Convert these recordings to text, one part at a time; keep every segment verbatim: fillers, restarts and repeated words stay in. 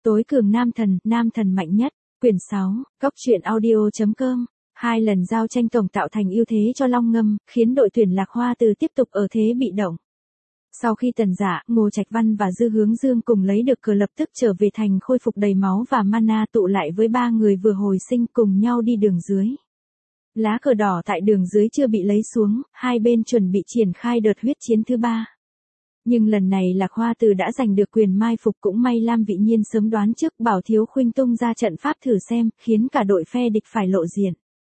Tối cường nam thần, nam thần mạnh nhất, quyển sáu, cốc truyện audio.com. Hai lần giao tranh tổng tạo thành ưu thế cho Long Ngâm, khiến đội tuyển Lạc Hoa Từ tiếp tục ở thế bị động. Sau khi Tần Dạ, Ngô Trạch Văn và Dư Hướng Dương cùng lấy được cờ lập tức trở về thành khôi phục đầy máu và mana tụ lại với ba người vừa hồi sinh cùng nhau đi đường dưới. Lá cờ đỏ tại đường dưới chưa bị lấy xuống, hai bên chuẩn bị triển khai đợt huyết chiến thứ ba. Nhưng lần này Lạc Hoa Từ đã giành được quyền mai phục, cũng may Lam Vị Nhiên sớm đoán trước bảo Thiếu Khuynh tung ra trận pháp thử xem, khiến cả đội phe địch phải lộ diện.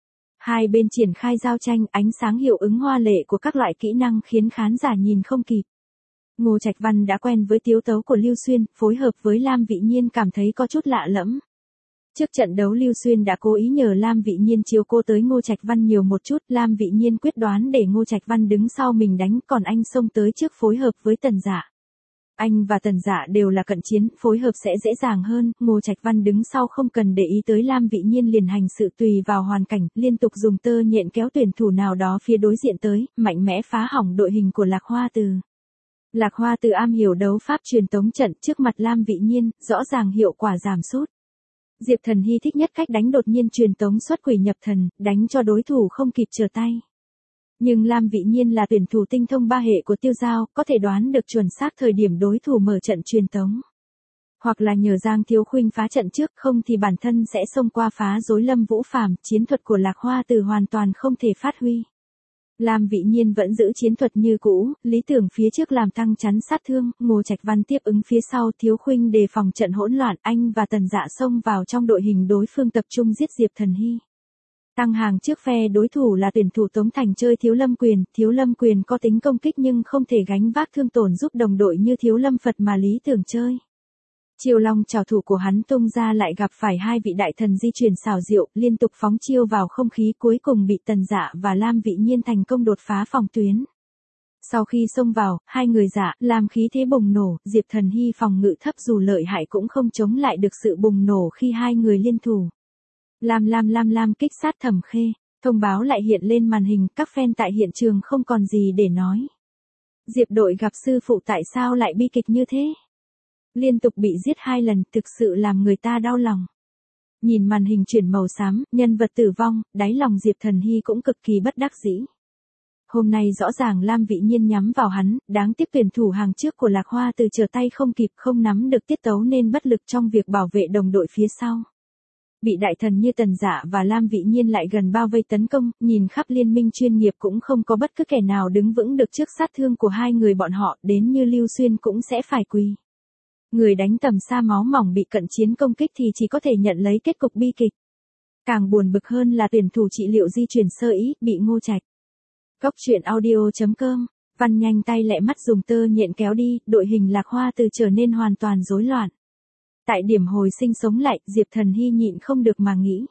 Hai bên triển khai giao tranh, ánh sáng hiệu ứng hoa lệ của các loại kỹ năng khiến khán giả nhìn không kịp. Ngô Trạch Văn đã quen với tiếu tấu của Lưu Xuyên, phối hợp với Lam Vị Nhiên cảm thấy có chút lạ lẫm. Trước trận đấu Lưu Xuyên đã cố ý nhờ Lam Vị Nhiên chiếu cố tới Ngô Trạch Văn nhiều một chút, Lam Vị Nhiên quyết đoán để Ngô Trạch Văn đứng sau mình đánh, còn anh xông tới trước phối hợp với Tần Dạ. Anh và Tần Dạ đều là cận chiến, phối hợp sẽ dễ dàng hơn, Ngô Trạch Văn đứng sau không cần để ý tới Lam Vị Nhiên liền hành sự tùy vào hoàn cảnh, liên tục dùng tơ nhện kéo tuyển thủ nào đó phía đối diện tới, mạnh mẽ phá hỏng đội hình của Lạc Hoa Từ. Lạc Hoa Từ am hiểu đấu pháp truyền tống trận, trước mặt Lam Vị Nhiên, rõ ràng hiệu quả giảm sút. Diệp Thần Hy thích nhất cách đánh đột nhiên truyền tống xuất quỷ nhập thần, đánh cho đối thủ không kịp trở tay. Nhưng Lam Vị Nhiên là tuyển thủ tinh thông ba hệ của Tiêu Giao, có thể đoán được chuẩn xác thời điểm đối thủ mở trận truyền tống. Hoặc là nhờ Giang Thiếu Khuynh phá trận trước, không thì bản thân sẽ xông qua phá rối Lâm Vũ Phàm, chiến thuật của Lạc Hoa Từ hoàn toàn không thể phát huy. Lam Vị Nhiên vẫn giữ chiến thuật như cũ, lý tưởng phía trước làm tăng chắn sát thương, Ngô Trạch Văn tiếp ứng phía sau, Thiếu Khuynh đề phòng trận hỗn loạn, anh và Tần Dạ xông vào trong đội hình đối phương tập trung giết Diệp Thần Hy. Tăng hàng trước phe đối thủ là tuyển thủ Tống Thành chơi Thiếu Lâm Quyền, Thiếu Lâm Quyền có tính công kích nhưng không thể gánh vác thương tổn giúp đồng đội như Thiếu Lâm Phật mà lý tưởng chơi. Chiêu long trảo thủ của hắn tung ra lại gặp phải hai vị đại thần di chuyển xảo diệu, liên tục phóng chiêu vào không khí, cuối cùng bị Tần Dạ và Lam Vị Nhiên thành công đột phá phòng tuyến. Sau khi xông vào, hai người Dạ, làm khí thế bùng nổ, Diệp Thần Hy phòng ngự thấp dù lợi hại cũng không chống lại được sự bùng nổ khi hai người liên thủ. Lam Lam Lam Lam kích sát Thẩm Khê, thông báo lại hiện lên màn hình, các fan tại hiện trường không còn gì để nói. Diệp đội gặp sư phụ tại sao lại bi kịch như thế? Liên tục bị giết hai lần, thực sự làm người ta đau lòng. Nhìn màn hình chuyển màu xám, nhân vật tử vong, đáy lòng Diệp Thần Hy cũng cực kỳ bất đắc dĩ. Hôm nay rõ ràng Lam Vị Nhiên nhắm vào hắn, đáng tiếc tuyển thủ hàng trước của Lạc Hoa Từ trở tay không kịp, không nắm được tiết tấu nên bất lực trong việc bảo vệ đồng đội phía sau. Bị đại thần như Tần Dạ và Lam Vị Nhiên lại gần bao vây tấn công, nhìn khắp liên minh chuyên nghiệp cũng không có bất cứ kẻ nào đứng vững được trước sát thương của hai người bọn họ, đến như Lưu Xuyên cũng sẽ phải quỳ. Người đánh tầm xa máu mỏng bị cận chiến công kích thì chỉ có thể nhận lấy kết cục bi kịch. Càng buồn bực hơn là tuyển thủ trị liệu di chuyển sơ ý, bị Ngô Trạch. Cốc truyện audio.com, Văn nhanh tay lẹ mắt dùng tơ nhện kéo đi, đội hình Lạc Hoa Từ trở nên hoàn toàn rối loạn. Tại điểm hồi sinh sống lại, Diệp Thần Hy nhịn không được mà nghĩ.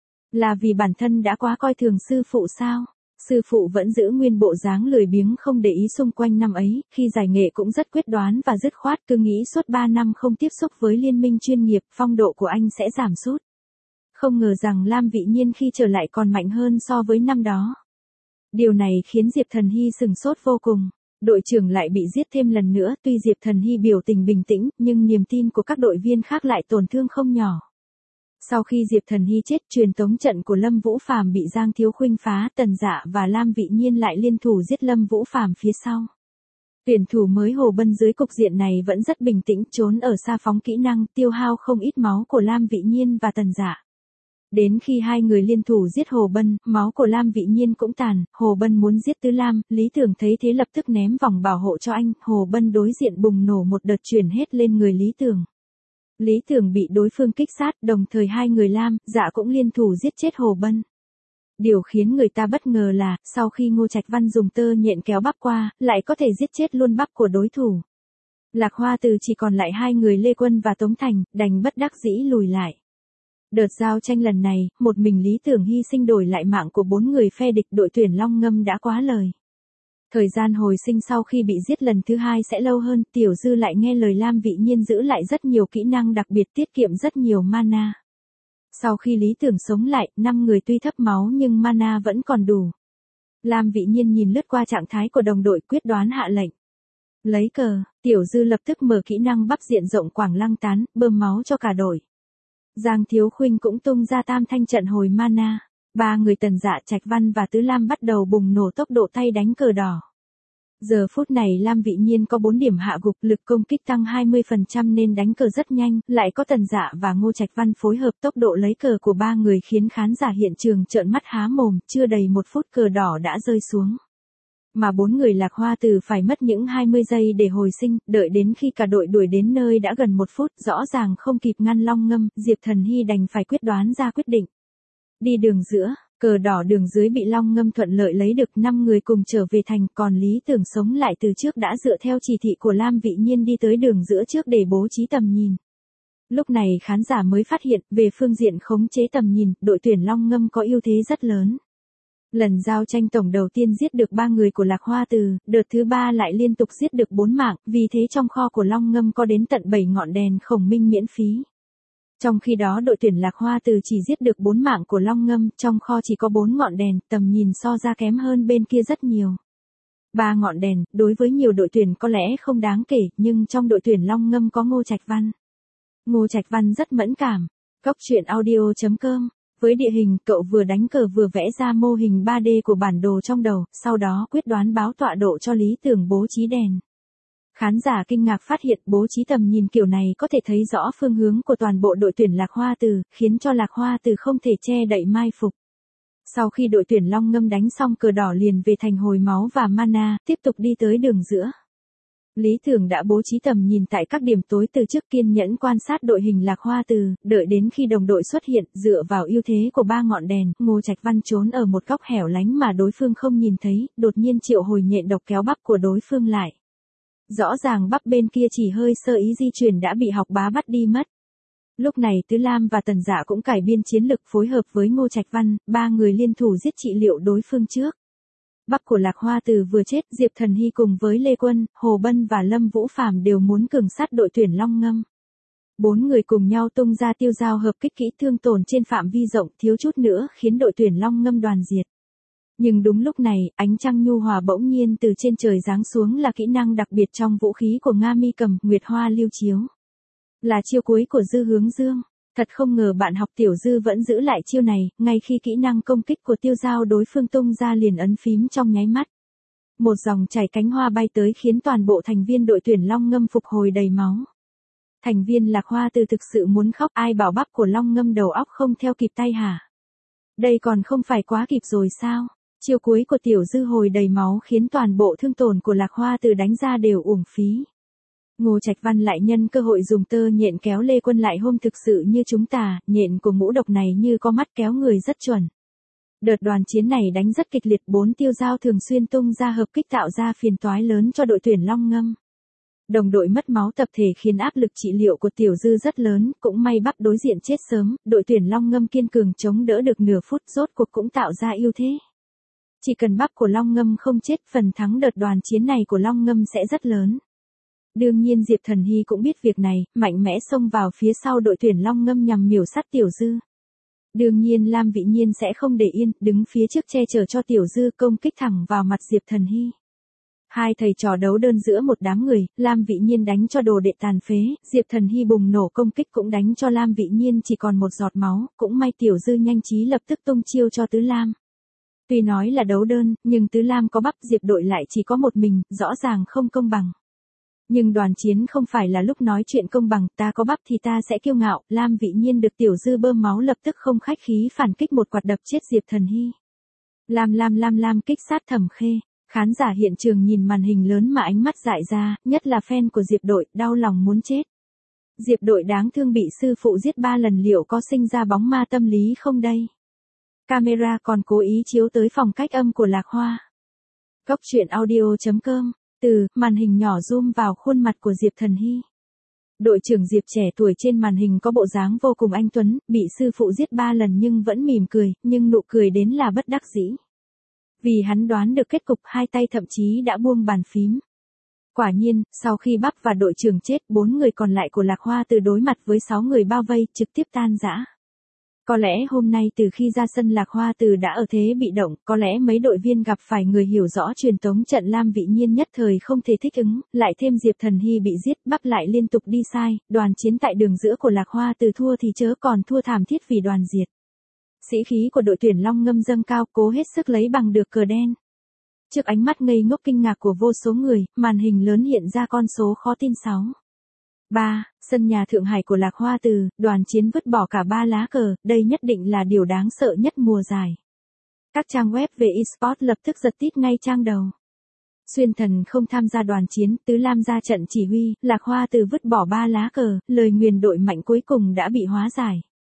Là vì bản thân đã quá coi thường sư phụ sao? Sư phụ vẫn giữ nguyên bộ dáng lười biếng không để ý xung quanh năm ấy, khi giải nghệ cũng rất quyết đoán và dứt khoát, cứ nghĩ suốt ba năm không tiếp xúc với liên minh chuyên nghiệp, phong độ của anh sẽ giảm sút. Không ngờ rằng Lam Vị Nhiên khi trở lại còn mạnh hơn so với năm đó. Điều này khiến Diệp Thần Hy sừng sốt vô cùng. Đội trưởng lại bị giết thêm lần nữa, tuy Diệp Thần Hy biểu tình bình tĩnh, nhưng niềm tin của các đội viên khác lại tổn thương không nhỏ. Sau khi Diệp Thần Hy chết, truyền tống trận của Lâm Vũ Phàm bị Giang Thiếu Khuynh phá, Tần Dạ và Lam Vị Nhiên lại liên thủ giết Lâm Vũ Phàm phía sau. Tuyển thủ mới Hồ Bân dưới cục diện này vẫn rất bình tĩnh, trốn ở xa phóng kỹ năng, tiêu hao không ít máu của Lam Vị Nhiên và Tần Dạ. Đến khi hai người liên thủ giết Hồ Bân, máu của Lam Vị Nhiên cũng tàn, Hồ Bân muốn giết Tứ Lam, Lý Tưởng thấy thế lập tức ném vòng bảo hộ cho anh, Hồ Bân đối diện bùng nổ một đợt chuyển hết lên người Lý Tưởng. Lý Tưởng bị đối phương kích sát, đồng thời hai người Lam, Dạ cũng liên thủ giết chết Hồ Bân. Điều khiến người ta bất ngờ là, sau khi Ngô Trạch Văn dùng tơ nhện kéo bắp qua, lại có thể giết chết luôn bắp của đối thủ. Lạc Hoa Từ chỉ còn lại hai người Lê Quân và Tống Thành, đành bất đắc dĩ lùi lại. Đợt giao tranh lần này, một mình Lý Tưởng hy sinh đổi lại mạng của bốn người phe địch, đội tuyển Long Ngâm đã quá lời. Thời gian hồi sinh sau khi bị giết lần thứ hai sẽ lâu hơn, Tiểu Dư lại nghe lời Lam Vị Nhiên giữ lại rất nhiều kỹ năng đặc biệt tiết kiệm rất nhiều mana. Sau khi Lý Tưởng sống lại, năm người tuy thấp máu nhưng mana vẫn còn đủ. Lam Vị Nhiên nhìn lướt qua trạng thái của đồng đội quyết đoán hạ lệnh. Lấy cờ, Tiểu Dư lập tức mở kỹ năng bắp diện rộng quảng lăng tán, bơm máu cho cả đội. Giang Thiếu Khuynh cũng tung ra tam thanh trận hồi mana. Ba người Tần Dạ, Trạch Văn và Tứ Lam bắt đầu bùng nổ tốc độ tay đánh cờ đỏ. Giờ phút này Lam Vị Nhiên có bốn điểm hạ gục, lực công kích tăng hai mươi phần trăm nên đánh cờ rất nhanh, lại có Tần Dạ và Ngô Trạch Văn phối hợp, tốc độ lấy cờ của ba người khiến khán giả hiện trường trợn mắt há mồm, chưa đầy một phút cờ đỏ đã rơi xuống. Mà bốn người Lạc Hoa Từ phải mất những hai mươi giây để hồi sinh, đợi đến khi cả đội đuổi đến nơi đã gần một phút, rõ ràng không kịp ngăn Long Ngâm, Diệp Thần Hy đành phải quyết đoán ra quyết định. Đi đường giữa, cờ đỏ đường dưới bị Long Ngâm thuận lợi lấy được, năm người cùng trở về thành, còn Lý Tưởng sống lại từ trước đã dựa theo chỉ thị của Lam Vị Nhiên đi tới đường giữa trước để bố trí tầm nhìn. Lúc này khán giả mới phát hiện, về phương diện khống chế tầm nhìn, đội tuyển Long Ngâm có ưu thế rất lớn. Lần giao tranh tổng đầu tiên giết được ba người của Lạc Hoa Từ, đợt thứ ba lại liên tục giết được bốn mạng, vì thế trong kho của Long Ngâm có đến tận bảy ngọn đèn khổng minh miễn phí. Trong khi đó đội tuyển Lạc Hoa Từ chỉ giết được bốn mạng của Long Ngâm, trong kho chỉ có bốn ngọn đèn, tầm nhìn so ra kém hơn bên kia rất nhiều. Ba ngọn đèn, đối với nhiều đội tuyển có lẽ không đáng kể, nhưng trong đội tuyển Long Ngâm có Ngô Trạch Văn. Ngô Trạch Văn rất mẫn cảm. Cốc truyện audio chấm com. Với địa hình, cậu vừa đánh cờ vừa vẽ ra mô hình ba D của bản đồ trong đầu, sau đó quyết đoán báo tọa độ cho Lý Tưởng bố trí đèn. Khán giả kinh ngạc phát hiện bố trí tầm nhìn kiểu này có thể thấy rõ phương hướng của toàn bộ đội tuyển Lạc Hoa Từ, khiến cho Lạc Hoa Từ không thể che đậy mai phục. Sau khi đội tuyển Long Ngâm đánh xong cờ đỏ liền về thành hồi máu và mana, tiếp tục đi tới đường giữa. Lý Tưởng đã bố trí tầm nhìn tại các điểm tối từ trước, kiên nhẫn quan sát đội hình Lạc Hoa Từ, đợi đến khi đồng đội xuất hiện, dựa vào ưu thế của ba ngọn đèn, Ngô Trạch Văn trốn ở một góc hẻo lánh mà đối phương không nhìn thấy, đột nhiên triệu hồi nhện độc kéo bắp của đối phương lại. Rõ ràng bắp bên kia chỉ hơi sơ ý di chuyển đã bị Học Bá bắt đi mất. Lúc này Tứ Lam và Tần Dạ cũng cải biên chiến lực phối hợp với Ngô Trạch Văn, ba người liên thủ giết trị liệu đối phương trước. Bắp của Lạc Hoa Từ vừa chết, Diệp Thần Hy cùng với Lê Quân, Hồ Bân và Lâm Vũ Phàm đều muốn cường sát đội tuyển Long Ngâm. Bốn người cùng nhau tung ra tiêu dao hợp kích kỹ thương tổn trên phạm vi rộng, thiếu chút nữa khiến đội tuyển Long Ngâm đoàn diệt. Nhưng đúng lúc này, ánh trăng nhu hòa bỗng nhiên từ trên trời giáng xuống là kỹ năng đặc biệt trong vũ khí của Nga Mi Cầm, Nguyệt Hoa Lưu Chiếu. Là chiêu cuối của Dư Hướng Dương. Thật không ngờ bạn học Tiểu Dư vẫn giữ lại chiêu này, ngay khi kỹ năng công kích của tiêu dao đối phương tung ra liền ấn phím trong nháy mắt. Một dòng chảy cánh hoa bay tới khiến toàn bộ thành viên đội tuyển Long Ngâm phục hồi đầy máu. Thành viên Lạc Hoa Từ thực sự muốn khóc, ai bảo bắp của Long Ngâm đầu óc không theo kịp tay hả? Đây còn không phải quá kịp rồi sao? Chiêu cuối của Tiểu Dư hồi đầy máu khiến toàn bộ thương tổn của Lạc Hoa Từ đánh ra đều uổng phí. Ngô Trạch Văn lại nhân cơ hội dùng tơ nhện kéo Lê Quân lại, hôm thực sự như chúng ta, nhện của ngũ độc này như có mắt kéo người rất chuẩn. Đợt đoàn chiến này đánh rất kịch liệt, bốn tiêu dao thường xuyên tung ra hợp kích tạo ra phiền toái lớn cho đội tuyển Long Ngâm. Đồng đội mất máu tập thể khiến áp lực trị liệu của Tiểu Dư rất lớn, cũng may bắp đối diện chết sớm, đội tuyển Long Ngâm kiên cường chống đỡ được nửa phút, rốt cuộc cũng tạo ra ưu thế. Chỉ cần bắp của Long Ngâm không chết, phần thắng đợt đoàn chiến này của Long Ngâm sẽ rất lớn. Đương nhiên Diệp Thần Hy cũng biết việc này, mạnh mẽ xông vào phía sau đội tuyển Long Ngâm nhằm miểu sát Tiểu Dư. Đương nhiên Lam Vị Nhiên sẽ không để yên, đứng phía trước che chở cho Tiểu Dư công kích thẳng vào mặt Diệp Thần Hy. Hai thầy trò đấu đơn giữa một đám người, Lam Vị Nhiên đánh cho đồ đệ tàn phế, Diệp Thần Hy bùng nổ công kích cũng đánh cho Lam Vị Nhiên chỉ còn một giọt máu, cũng may Tiểu Dư nhanh trí lập tức tung chiêu cho Tứ Lam. Tuy nói là đấu đơn, nhưng Tứ Lam có bắp, Diệp đội lại chỉ có một mình, rõ ràng không công bằng. Nhưng đoàn chiến không phải là lúc nói chuyện công bằng, ta có bắp thì ta sẽ kiêu ngạo, Lam Vị Nhiên được Tiểu Dư bơm máu lập tức không khách khí phản kích một quạt đập chết Diệp Thần Hy. Lam Lam Lam Lam kích sát Thẩm Khê, khán giả hiện trường nhìn màn hình lớn mà ánh mắt dại ra, nhất là fan của Diệp đội, đau lòng muốn chết. Diệp đội đáng thương bị sư phụ giết ba lần, liệu có sinh ra bóng ma tâm lý không đây? Camera còn cố ý chiếu tới phòng cách âm của Lạc Hoa. Cốc truyện audio chấm com. Từ, màn hình nhỏ zoom vào khuôn mặt của Diệp Thần Hy. Đội trưởng Diệp trẻ tuổi trên màn hình có bộ dáng vô cùng anh tuấn, bị sư phụ giết ba lần nhưng vẫn mỉm cười, nhưng nụ cười đến là bất đắc dĩ. Vì hắn đoán được kết cục, hai tay thậm chí đã buông bàn phím. Quả nhiên, sau khi bắp và đội trưởng chết, bốn người còn lại của Lạc Hoa Từ đối mặt với sáu người bao vây, trực tiếp tan rã. Có lẽ hôm nay từ khi ra sân Lạc Hoa Từ đã ở thế bị động, có lẽ mấy đội viên gặp phải người hiểu rõ truyền tống trận Lam Vĩ Nhiên nhất thời không thể thích ứng, lại thêm Diệp Thần Hy bị giết, bắp lại liên tục đi sai, đoàn chiến tại đường giữa của Lạc Hoa Từ thua thì chớ còn thua thảm thiết vì đoàn diệt. Sĩ khí của đội tuyển Long Ngâm dâng cao, cố hết sức lấy bằng được cờ đen. Trước ánh mắt ngây ngốc kinh ngạc của vô số người, màn hình lớn hiện ra con số khó tin sáu. ba. Sân nhà Thượng Hải của Lạc Hoa Từ, đoàn chiến vứt bỏ cả ba lá cờ, đây nhất định là điều đáng sợ nhất mùa giải. Các trang web về eSports lập tức giật tít ngay trang đầu. Xuyên Thần không tham gia đoàn chiến, Tứ Lam ra trận chỉ huy, Lạc Hoa Từ vứt bỏ ba lá cờ, lời nguyền đội mạnh cuối cùng đã bị hóa giải.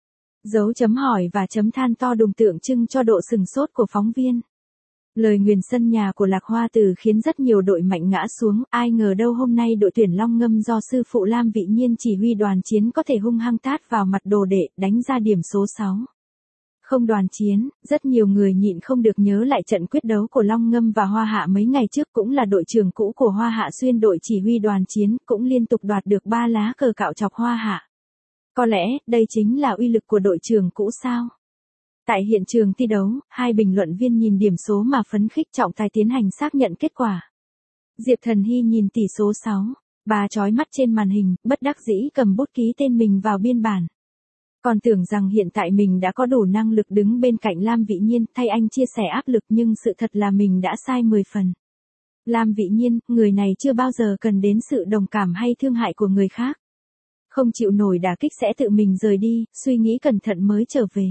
Dấu chấm hỏi và chấm than to đùng tượng trưng cho độ sừng sốt của phóng viên. Lời nguyền sân nhà của Lạc Hoa Từ khiến rất nhiều đội mạnh ngã xuống, ai ngờ đâu hôm nay đội tuyển Long Ngâm do sư phụ Lam Vĩ Nhiên chỉ huy đoàn chiến có thể hung hăng tát vào mặt đồ đệ, đánh ra điểm số sáu. Không đoàn chiến, rất nhiều người nhịn không được nhớ lại trận quyết đấu của Long Ngâm và Hoa Hạ mấy ngày trước, cũng là đội trưởng cũ của Hoa Hạ xuyên đội chỉ huy đoàn chiến, cũng liên tục đoạt được ba lá cờ cạo chọc Hoa Hạ. Có lẽ, đây chính là uy lực của đội trưởng cũ sao? Tại hiện trường thi đấu, hai bình luận viên nhìn điểm số mà phấn khích, trọng tài tiến hành xác nhận kết quả. Diệp Thần Hy nhìn tỷ số sáu, bà chói mắt trên màn hình, bất đắc dĩ cầm bút ký tên mình vào biên bản. Còn tưởng rằng hiện tại mình đã có đủ năng lực đứng bên cạnh Lam Vĩ Nhiên, thay anh chia sẻ áp lực, nhưng sự thật là mình đã sai mười phần. Lam Vĩ Nhiên, người này chưa bao giờ cần đến sự đồng cảm hay thương hại của người khác. Không chịu nổi đả kích sẽ tự mình rời đi, suy nghĩ cẩn thận mới trở về.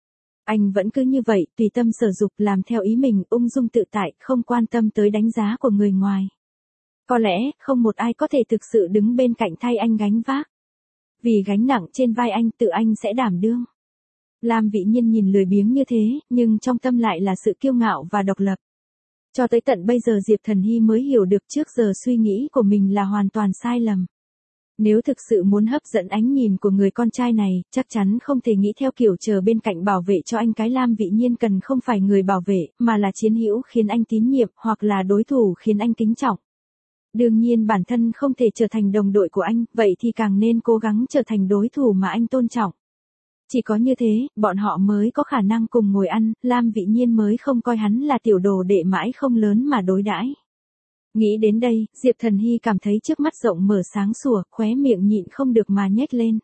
Anh vẫn cứ như vậy, tùy tâm sở dục, làm theo ý mình, ung dung tự tại, không quan tâm tới đánh giá của người ngoài. Có lẽ, không một ai có thể thực sự đứng bên cạnh thay anh gánh vác. Vì gánh nặng trên vai anh, tự anh sẽ đảm đương. Lam Vĩ Nhiên nhìn lười biếng như thế, nhưng trong tâm lại là sự kiêu ngạo và độc lập. Cho tới tận bây giờ Diệp Thần Hy mới hiểu được trước giờ suy nghĩ của mình là hoàn toàn sai lầm. Nếu thực sự muốn hấp dẫn ánh nhìn của người con trai này, chắc chắn không thể nghĩ theo kiểu chờ bên cạnh bảo vệ cho anh. Cái Lam Vĩ Nhiên cần không phải người bảo vệ, mà là chiến hữu khiến anh tín nhiệm, hoặc là đối thủ khiến anh kính trọng. Đương nhiên bản thân không thể trở thành đồng đội của anh, vậy thì càng nên cố gắng trở thành đối thủ mà anh tôn trọng. Chỉ có như thế, bọn họ mới có khả năng cùng ngồi ăn, Lam Vĩ Nhiên mới không coi hắn là tiểu đồ đệ mãi không lớn mà đối đãi. Nghĩ đến đây, Diệp Thần Hy cảm thấy trước mắt rộng mở sáng sủa, khóe miệng nhịn không được mà nhếch lên.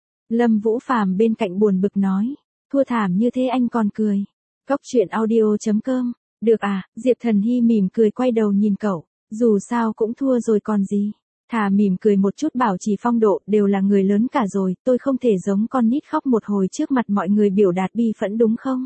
Lâm Vũ Phàm bên cạnh buồn bực nói, thua thảm như thế anh còn cười. Cóc truyện audio chấm com, được à, Diệp Thần Hy mỉm cười quay đầu nhìn cậu, dù sao cũng thua rồi còn gì. Thà mỉm cười một chút bảo trì phong độ, đều là người lớn cả rồi, tôi không thể giống con nít khóc một hồi trước mặt mọi người biểu đạt bi phẫn đúng không?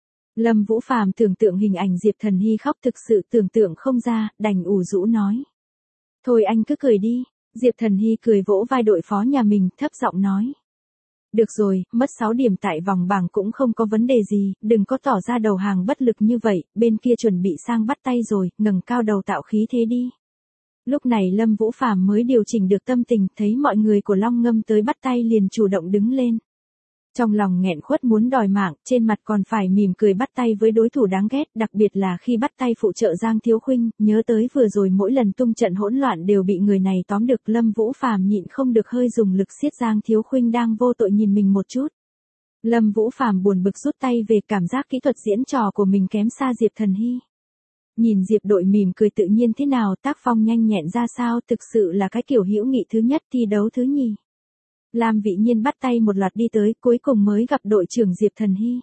Lâm Vũ Phàm tưởng tượng hình ảnh Diệp Thần Hy khóc thực sự tưởng tượng không ra, đành ủ rũ nói. Thôi anh cứ cười đi, Diệp Thần Hy cười vỗ vai đội phó nhà mình, thấp giọng nói. Được rồi, mất sáu điểm tại vòng bảng cũng không có vấn đề gì, đừng có tỏ ra đầu hàng bất lực như vậy, bên kia chuẩn bị sang bắt tay rồi, ngẩng cao đầu tạo khí thế đi. Lúc này Lâm Vũ Phàm mới điều chỉnh được tâm tình, thấy mọi người của Long Ngâm tới bắt tay liền chủ động đứng lên. Trong lòng nghẹn khuất muốn đòi mạng, trên mặt còn phải mỉm cười bắt tay với đối thủ đáng ghét, đặc biệt là khi bắt tay phụ trợ Giang Thiếu Khuynh, nhớ tới vừa rồi mỗi lần tung trận hỗn loạn đều bị người này tóm được, Lâm Vũ Phàm nhịn không được hơi dùng lực siết Giang Thiếu Khuynh đang vô tội nhìn mình một chút. Lâm Vũ Phàm buồn bực rút tay về, cảm giác kỹ thuật diễn trò của mình kém xa Diệp Thần Hy. Nhìn Diệp đội mỉm cười tự nhiên thế nào, tác phong nhanh nhẹn ra sao, thực sự là cái kiểu hữu nghị thứ nhất, thi đấu thứ nhì. Lam Vĩ Nhiên bắt tay một loạt đi tới, cuối cùng mới gặp đội trưởng Diệp Thần Hy.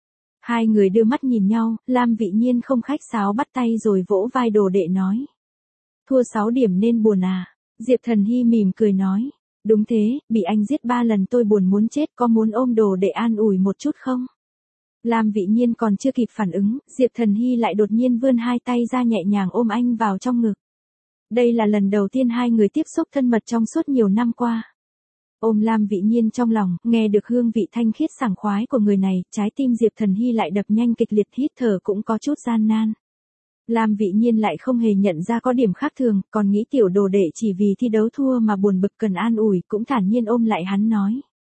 Hai người đưa mắt nhìn nhau, Lam Vĩ Nhiên không khách sáo bắt tay rồi vỗ vai đồ đệ nói. Thua sáu điểm nên buồn à? Diệp Thần Hy mỉm cười nói. Đúng thế, bị anh giết ba lần tôi buồn muốn chết, có muốn ôm đồ đệ an ủi một chút không? Lam Vĩ Nhiên còn chưa kịp phản ứng, Diệp Thần Hy lại đột nhiên vươn hai tay ra nhẹ nhàng ôm anh vào trong ngực. Đây là lần đầu tiên hai người tiếp xúc thân mật trong suốt nhiều năm qua. Ôm Lam Vĩ Nhiên trong lòng, nghe được hương vị thanh khiết sảng khoái của người này, trái tim Diệp Thần Hy lại đập nhanh kịch liệt, hít thở cũng có chút gian nan. Lam Vĩ Nhiên lại không hề nhận ra có điểm khác thường, còn nghĩ tiểu đồ đệ chỉ vì thi đấu thua mà buồn bực cần an ủi, cũng thản nhiên ôm lại hắn nói.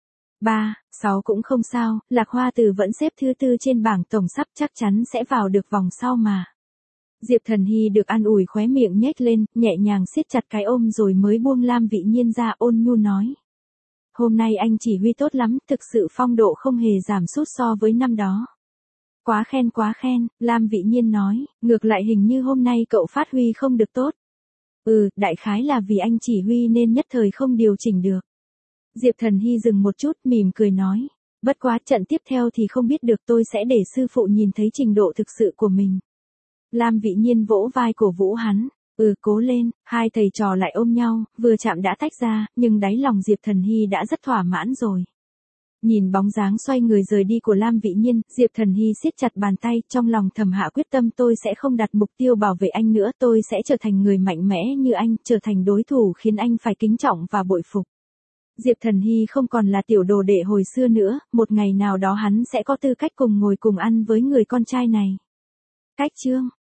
Ba, sáu cũng không sao, Lạc Hoa Từ vẫn xếp thứ tư trên bảng tổng sắp, chắc chắn sẽ vào được vòng sau mà. Diệp Thần Hy được an ủi khóe miệng nhếch lên, nhẹ nhàng siết chặt cái ôm rồi mới buông Lam Vĩ Nhiên ra, ôn nhu nói. Hôm nay anh chỉ huy tốt lắm, thực sự phong độ không hề giảm sút so với năm đó. Quá khen quá khen, Lam Vị Nhiên nói, ngược lại hình như hôm nay cậu phát huy không được tốt. Ừ, đại khái là vì anh chỉ huy nên nhất thời không điều chỉnh được. Diệp Thần Hy dừng một chút, mỉm cười nói, bất quá trận tiếp theo thì không biết được, tôi sẽ để sư phụ nhìn thấy trình độ thực sự của mình. Lam Vị Nhiên vỗ vai cổ vũ hắn, ừ cố lên, hai thầy trò lại ôm nhau, vừa chạm đã tách ra, nhưng đáy lòng Diệp Thần Hy đã rất thỏa mãn rồi. Nhìn bóng dáng xoay người rời đi của Lam Vị Nhiên, Diệp Thần Hy siết chặt bàn tay, trong lòng thầm hạ quyết tâm, tôi sẽ không đặt mục tiêu bảo vệ anh nữa, tôi sẽ trở thành người mạnh mẽ như anh, trở thành đối thủ khiến anh phải kính trọng và bội phục. Diệp Thần Hy không còn là tiểu đồ đệ hồi xưa nữa, một ngày nào đó hắn sẽ có tư cách cùng ngồi cùng ăn với người con trai này. Cách chương